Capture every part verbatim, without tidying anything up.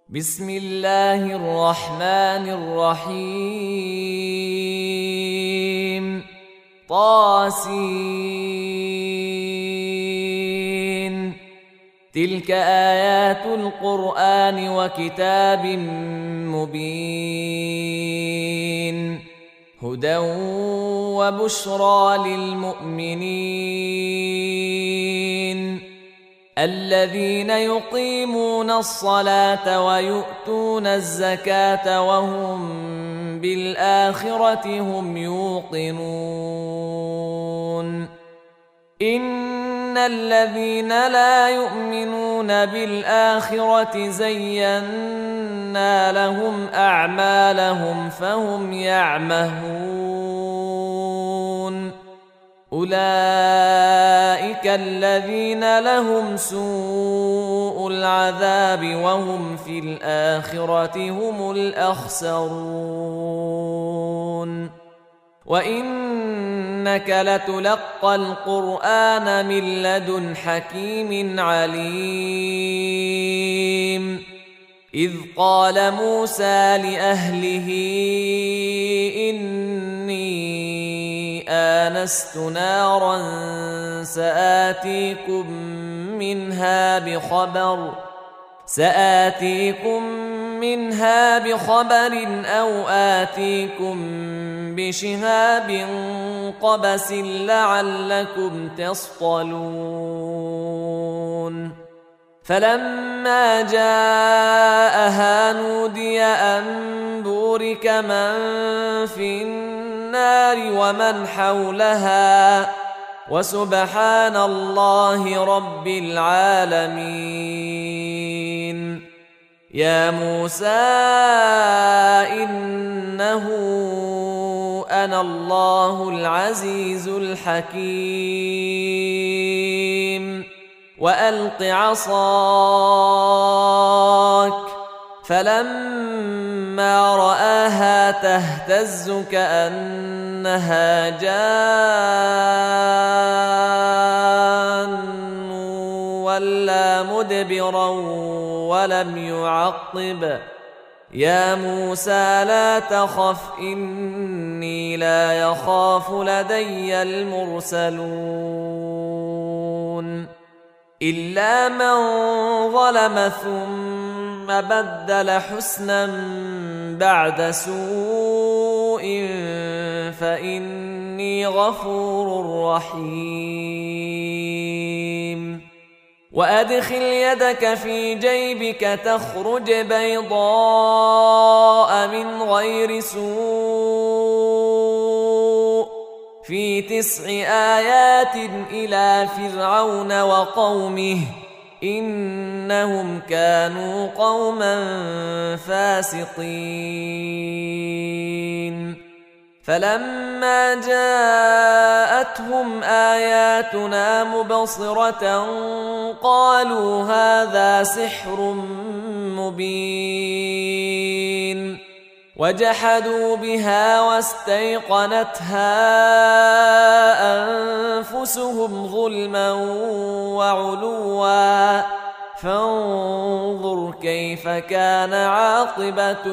بسم الله الرحمن الرحيم. طاسين. تلك آيات القرآن وكتاب مبين، هدى وبشرى للمؤمنين الذين يقيمون الصلاة ويؤتون الزكاة وهم بالآخرة هم يوقنون. إن الذين لا يؤمنون بالآخرة زينا لهم أعمالهم فهم يعمهون. أولئك الذين لهم سوء العذاب وهم في الآخرة هم الأخسرون. وإنك لتلقى القرآن من لدن حكيم عليم. إذ قال موسى لأهله إني آنست نارا سآتيكم منها بخبر سآتيكم منها بخبر أو آتيكم بشهاب قبس لعلكم تصطلون. فلما جاءها نودي أن بورك من في النار ومن حولها وسبحان الله رب العالمين. يا موسى إنه أنا الله العزيز الحكيم. وألق عصاك. فلما رآها تهتز كأنها جان ولا مدبرا ولم يعقب. يا موسى لا تخف إني لا يخاف لدي المرسلون. إلا من ظلم ثم بدل حسنا بعد سوء فإني غفور رحيم. وأدخل يدك في جيبك تخرج بيضاء من غير سوء في تسع آيات إلى فرعون وقومه إنهم كانوا قوما فاسقين. فلما جاءتهم آياتنا مبصرة قالوا هذا سحر مبين، وجحدوا بها واستيقنتها أنفسهم ظلما وعلوا فانظر كيف كان عاقبة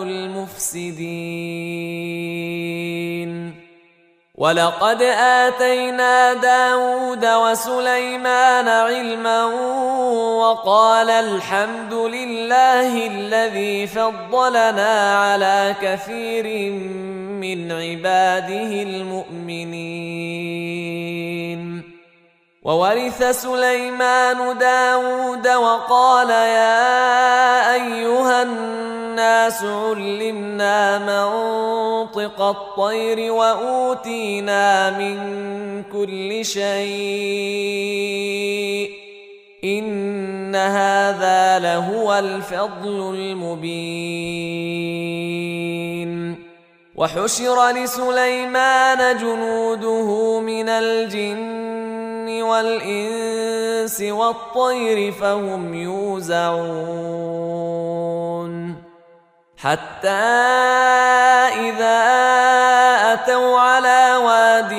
المفسدين. ولقد آتينا داود وسليمان علما وقال الحمد لله الذي فضلنا على كثير من عباده المؤمنين. وورث سليمان داود وقال يا أيها الناس علمنا منطق الطير وأوتينا من كل شيء إن هذا لهو الفضل المبين. وحشر لسليمان جنوده من الجن والإنس والطير فهم يوزعون. حتى إذا أتوا على واد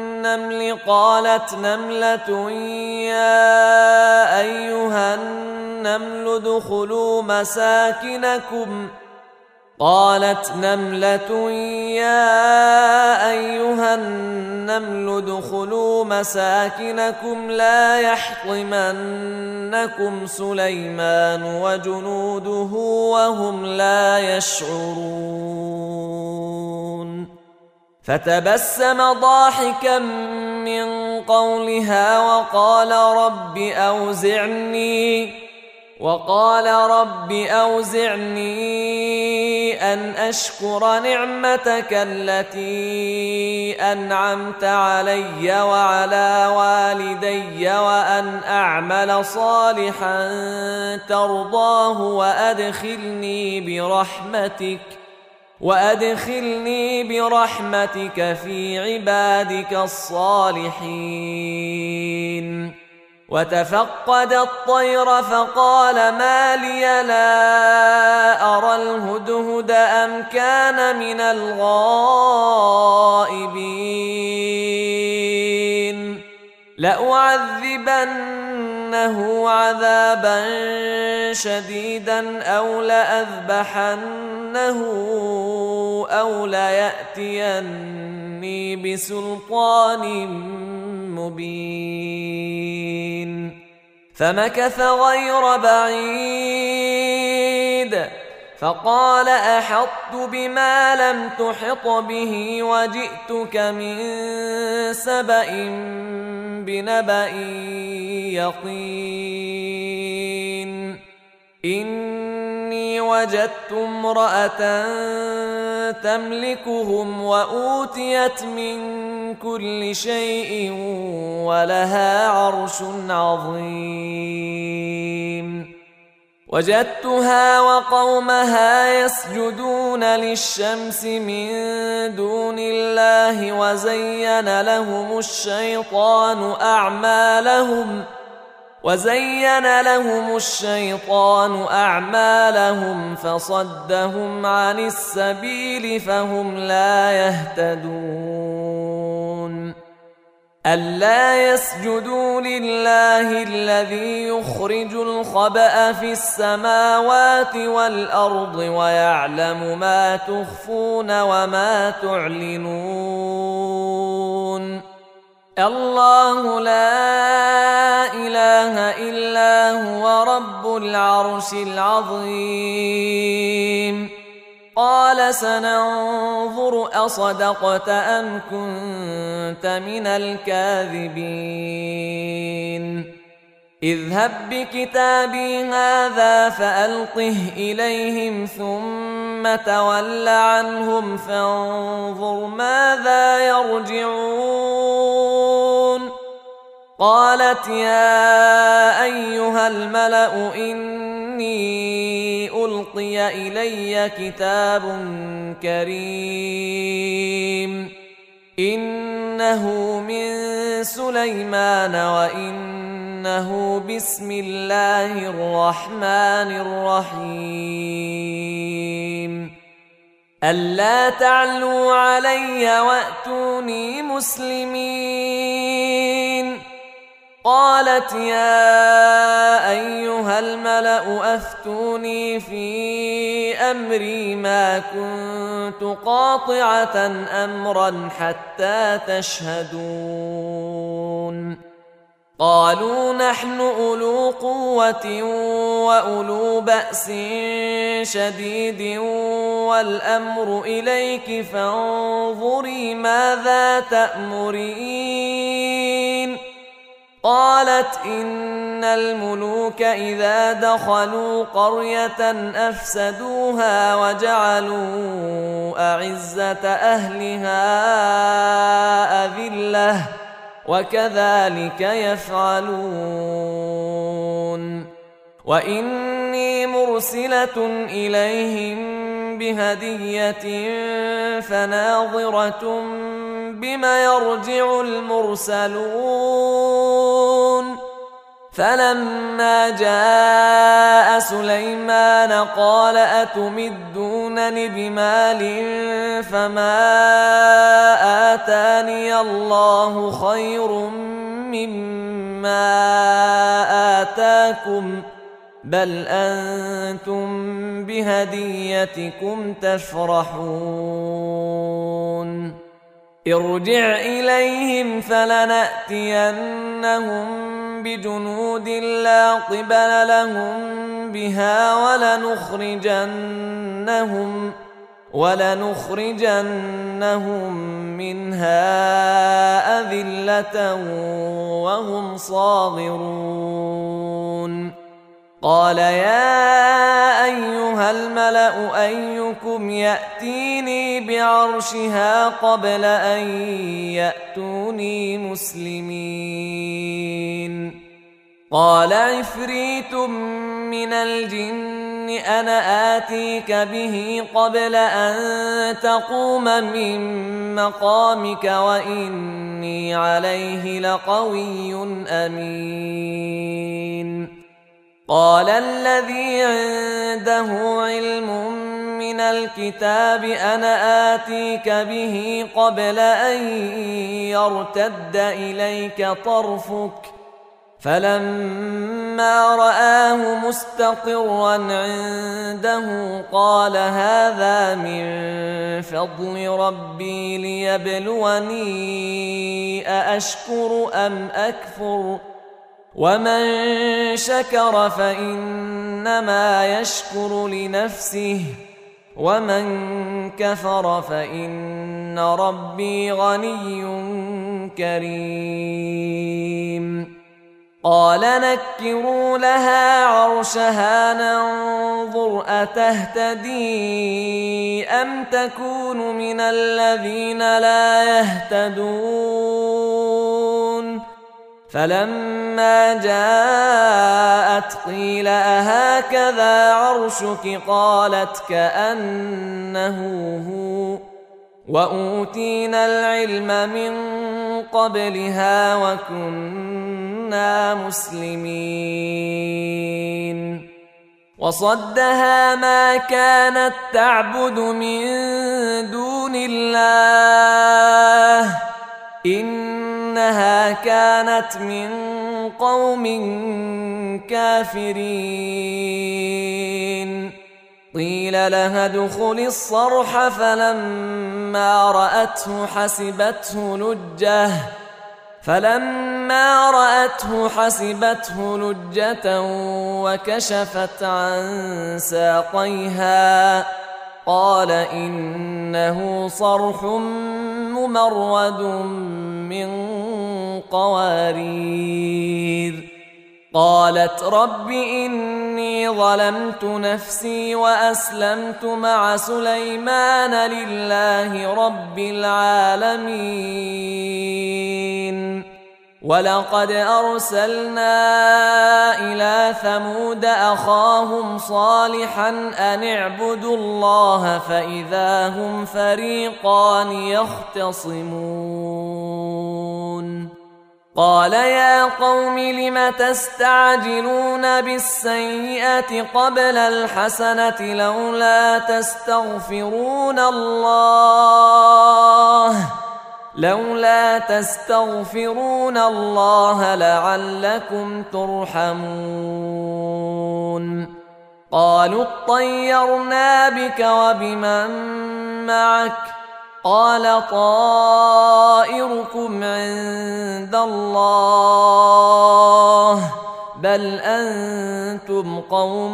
النمل قالت نملة يا أيها النمل النمل ادخلوا مساكنكم قالت نملة يا أيها النمل ادخلوا مساكنكم لا يحطمنكم سليمان وجنوده وهم لا يشعرون فتبسم ضاحكا من قولها وقال رب أوزعني وقال رب أوزعني أن أشكر نعمتك التي أنعمت علي وعلى والدي وأن أعمل صالحا ترضاه وأدخلني برحمتك وأدخلني برحمتك في عبادك الصالحين وتفقد الطير فقال ما لي لا أرى الهدهد أم كان من الغائبين لأعذبنه عذابا شديدا أو لأذبحنه أو ليأتيني بسلطان مبين فمكث غير بعيد فقال أحطت بما لم تحط به وجئتك من سبأ بنبأ يقين إني وجدت امرأة تملكهم وأوتيت من كل شيء ولها عرش عظيم وجدتها وقومها يسجدون للشمس من دون الله وزين لهم الشيطان أعمالهم وزين لهم الشيطان أعمالهم فصدهم عن السبيل فهم لا يهتدون ألا يسجدوا لله الذي يخرج الخبأ في السماوات والأرض ويعلم ما تخفون وما تعلنون الله لا إله إلا هو رب العرش العظيم قال سننظر أصدقت أم كنت من الكاذبين اذهب بكتابي هذا فألقه إليهم ثم تول عنهم فانظر ماذا يرجعون قالت يا أيها الملأ إني ألقي إلي كتاب كريم إنه من سليمان وإنه بسم الله الرحمن الرحيم ألا تعلوا علي وأتوني مسلمين قالت يا أيها الملأ أفتوني في أمري ما كنت قاطعة أمرا حتى تشهدون قالوا نحن أولو قوة وأولو بأس شديد والأمر إليك فانظري ماذا تأمرين قالت إن الملوك إذا دخلوا قرية أفسدوها وجعلوا أعزة أهلها أذلة وكذلك يفعلون وإني مرسلة إليهم بهدية فناظرة بما يرجع المرسلون فلما جاء سليمان قال أتمدونني بمال فما آتاني الله خير مما آتاكم بل أنتم بهديتكم تفرحون ارجع إليهم فلنأتينهم بجنود لا قبل لهم بها ولنخرجنهم ولنخرجنهم منها أذلة وهم صاغرون قال يا أيها الملأ أيكم يأتيني بعرشها قبل أن يأتوني مسلمين قال عفريت من الجن أنا آتيك به قبل أن تقوم من مقامك وإني عليه لقوي أمين قال الذي عنده علم من الكتاب أنا آتيك به قبل أن يرتد إليك طرفك فلما رآه مستقرا عنده قال هذا من فضل ربي ليبلوني أأشكر أم أكفر ومن شكر فإنما يشكر لنفسه ومن كفر فإن ربي غني كريم قال نكروا لها عرشها ننظر أتهتدي أم تكون من الذين لا يهتدون فلما جاءت قيل أهكذا عرشك قالت كأنه هو وأوتينا العلم من قبلها وكنا مسلمين وصدها ما كانت تعبد من دون الله إنها كانت من قوم كافرين قيل لها ادخل الصرح فلما رأته حسبته لجة فلما رأته حسبته لجة وكشفت عن ساقيها قال إنه صرح ممرد من قوارير قالت رب إني ظلمت نفسي وأسلمت مع سليمان لله رب العالمين ولقد أرسلنا إلى ثمود أخاهم صالحا أن اعبدوا الله فإذا هم فريقان يختصمون قال يا قوم لم تستعجلون بالسيئة قبل الحسنة لولا تستغفرون الله لولا تستغفرون الله لعلكم ترحمون قالوا اطيرنا بك وبمن معك قال طائركم عند الله بل أنتم قوم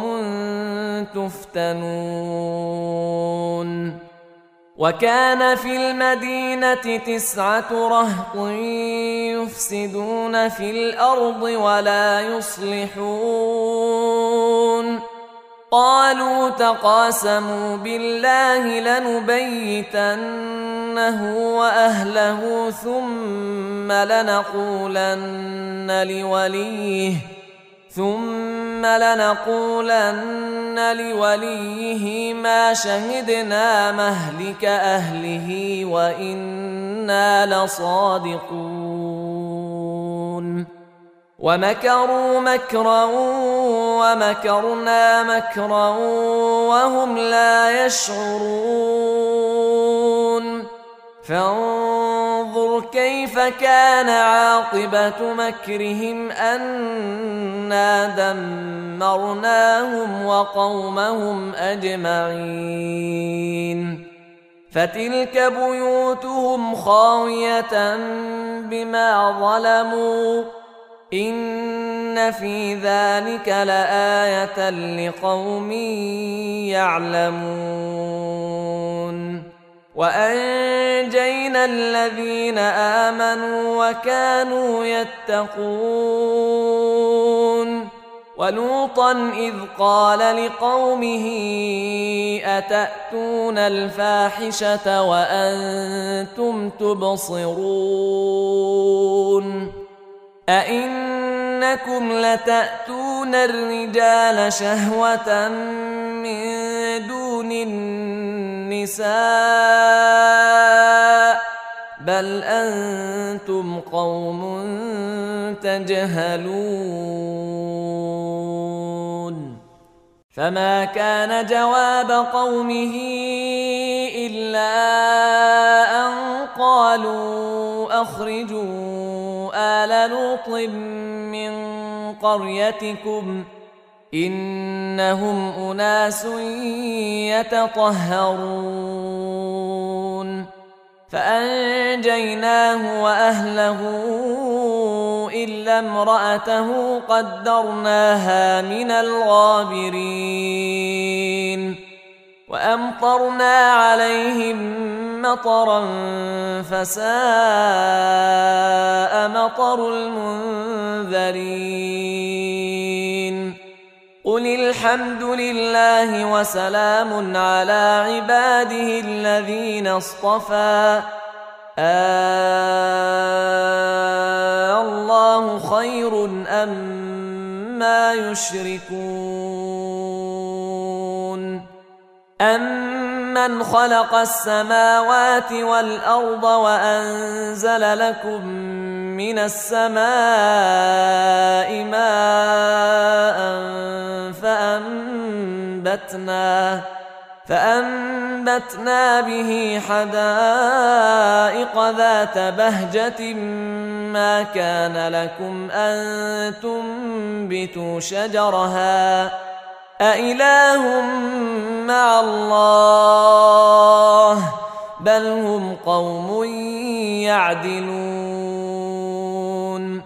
تفتنون وكان في المدينة تسعة رهط يفسدون في الأرض ولا يصلحون قالوا تقاسموا بالله لنبيتنه وأهله ثم لنقولن لوليه ثم لنقولن لوليه ما شهدنا مهلك أهله وإنا لصادقون ومكروا مكرا ومكرنا مكرا وهم لا يشعرون فانظر كيف كان عاقبة مكرهم أنا دمرناهم وقومهم أجمعين فتلك بيوتهم خاوية بما ظلموا إن في ذلك لآية لقوم يعلمون وأنجينا الذين آمنوا وكانوا يتقون ولوطا إذ قال لقومه أتأتون الفاحشة وأنتم تبصرون أئنكم لتأتون الرجال شهوة من دون النساء بل أنتم قوم تجهلون فما كان جواب قومه إلا أن قالوا أخرجوا آل لوط من قريتكم إنهم أناس يتطهرون فأنجيناه وأهله إلا امرأته قدرناها من الغابرين وأمطرنا عليهم مطرا فساء مطر المنذرين قل الحمد لله وسلام على عباده الذين اصطفى آه الله خير أما يشركون أمن خلق السماوات والأرض وأنزل لكم من السماء ماء فأنبتنا فأنبتنا به حدائق ذات بهجة ما كان لكم أن تنبتوا شجرها أإله مع الله بل هم قوم يعدلون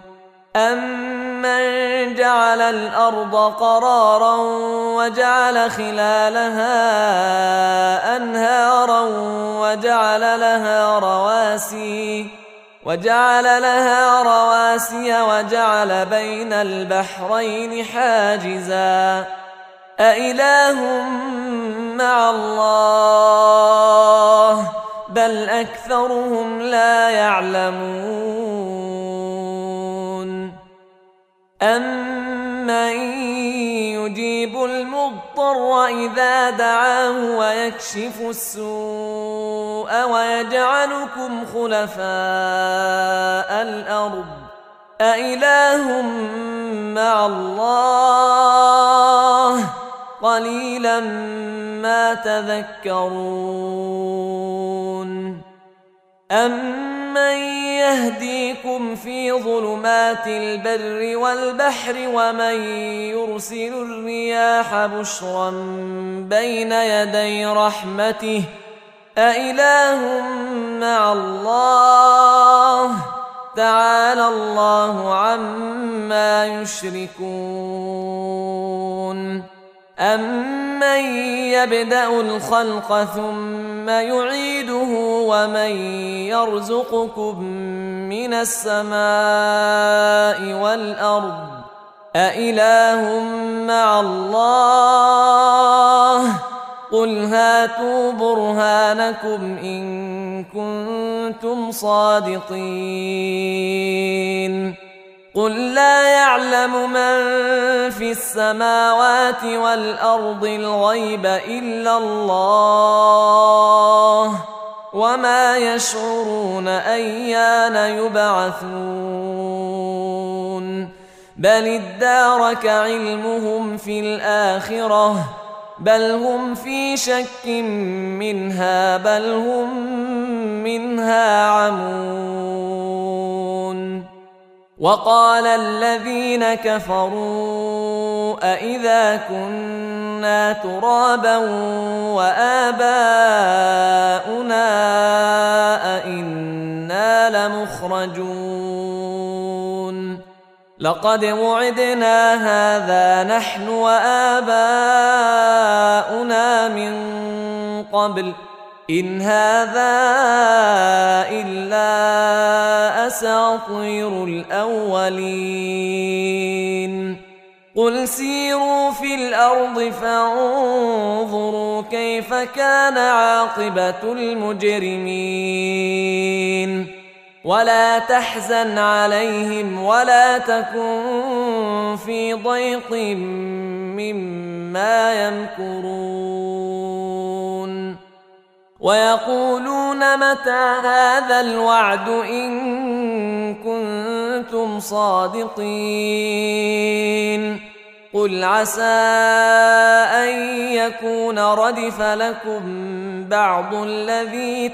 أمن جعل الأرض قرارا وجعل خلالها أنهارا وجعل لها رواسي وجعل لها رواسي وجعل بين البحرين حاجزا أإله مع الله بل أكثرهم لا يعلمون أمن يجيب المضطر إذا دعاه ويكشف السوء ويجعلكم خلفاء الأرض أإله مع الله قليلا ما تذكرون أمن يهديكم في ظلمات البر والبحر ومن يرسل الرياح بشرا بين يدي رحمته أإله مع الله تعالى الله عما يشركون أمن يبدأ الخلق ثم يعيده ومن يرزقكم من السماء والأرض أإله مع الله قل هاتوا برهانكم إن كنتم صادقين قل لا يعلم من في السماوات والأرض الغيب إلا الله وما يشعرون أيان يبعثون بل ادارك علمهم في الآخرة بل هم في شك منها بل هم منها عمون. وقال الذين كفروا أإذا كنا ترابا وآباؤنا أإنا لمخرجون لقد وعدنا هذا نحن وآباؤنا من قبل إن هذا إلا أساطير الأولين. قل سيروا في الأرض فانظروا كيف كان عاقبة المجرمين ولا تحزن عليهم ولا تكن في ضيق مما يمكرون. ويقولون متى هذا الوعد إن كنتم صادقين قل عسى أن يكون ردف لكم بعض الذي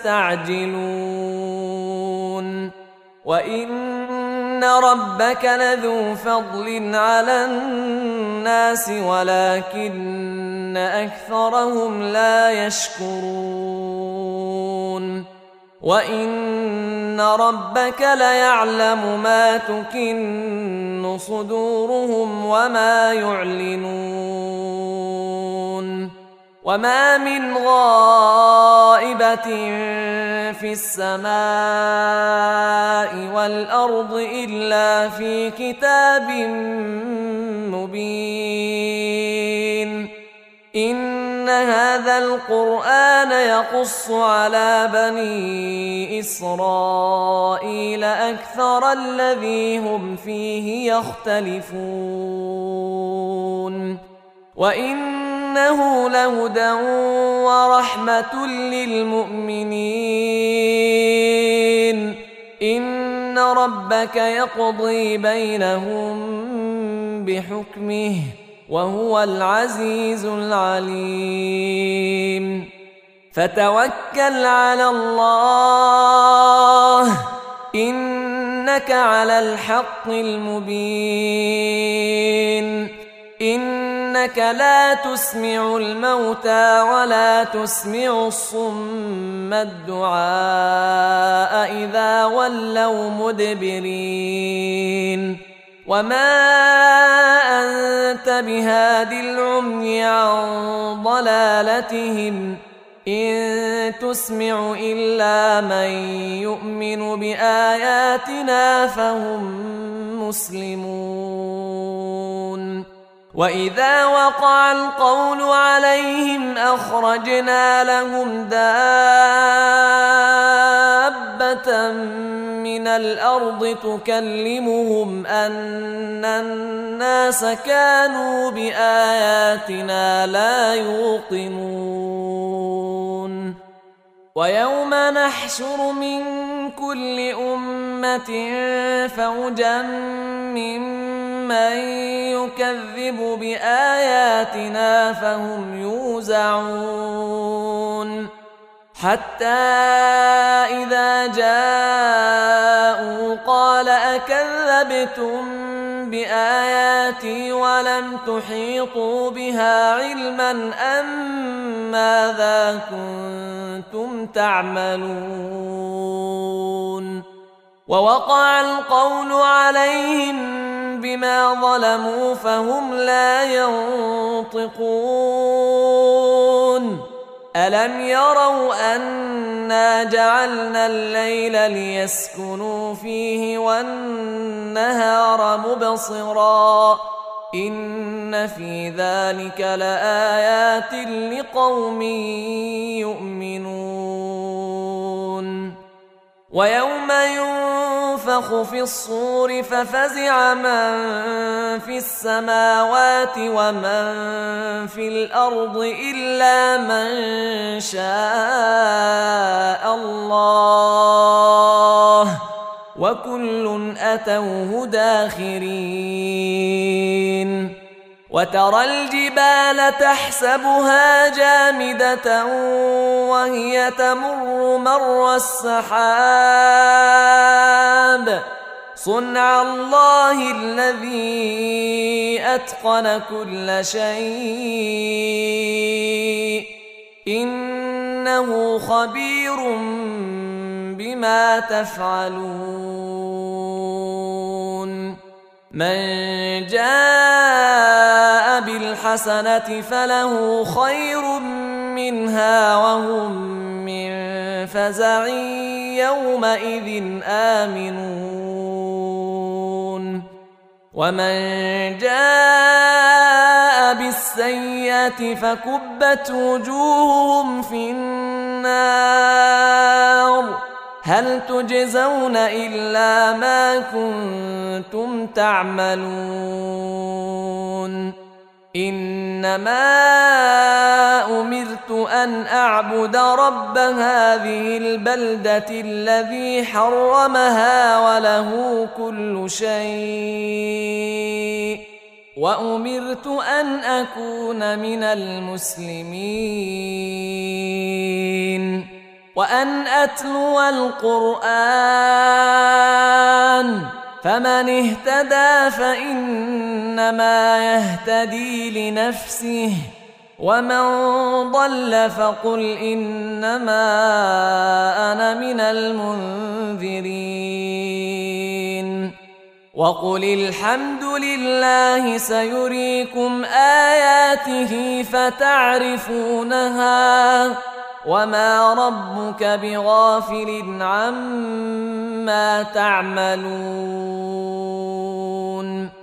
تستعجلون وإن ربك لذو فضل على الناس ولكن أكثرهم لا يشكرون. وإن ربك ليعلم ما تكن صدورهم وما يعلنون. وما من غائبة في السماء والأرض إلا في كتاب مبين. إن هذا القرآن يقص على بني إسرائيل أكثر الذي هم فيه يختلفون وإنه لهدى ورحمة للمؤمنين. إن ربك يقضي بينهم بحكمه وهو العزيز العليم. فتوكل على الله إنك على الحق المبين. إنك لا تسمع الموتى ولا تسمع الصم الدعاء إذا ولوا مدبرين. وما أنت بهاد العمي عن ضلالتهم إن تسمع إلا من يؤمن بآياتنا فهم مسلمون. وإذا وقع القول عليهم أخرجنا لهم دابة من الأرض تكلمهم أن الناس كانوا بآياتنا لا يوقنون. ويوم نحشر من كل أمة فوجا ممن يكذب بآياتنا فهم يوزعون حتى إذا جاءوا قال أكذبتم بآياتي ولم تحيطوا بها علما أم ماذا كنتم تعملون. ووقع القول عليهم بما ظلموا فهم لا ينطقون. ألم يروا أنا جعلنا الليل ليسكنوا فيه والنهار مبصرا إن في ذلك لآيات لقوم يؤمنون. ويوم ينفخ في الصور ففزع من في السماوات ومن في الأرض إلا من شاء الله وكل أتوه داخرين. وترى الجبال تحسبها جامدة وهي تمر مر السحاب صنع الله الذي أتقن كل شيء إنه خبير بما تفعلون من جاء بالحسنة فله خير منها وهم من فزع يومئذ آمنون ومن جاء بالسيئة فكبت وجوههم في النار هل تجزون إلا ما كنتم تعملون إنما أمرت أن أعبد رب هذه البلدة الذي حرمها وله كل شيء وأمرت أن أكون من المسلمين وأن أتلو القرآن فمن اهتدى فإنما يهتدي لنفسه ومن ضل فقل إنما أنا من المنذرين وقل الحمد لله سيريكم آياته فتعرفونها وما ربك بغافل عما تعملون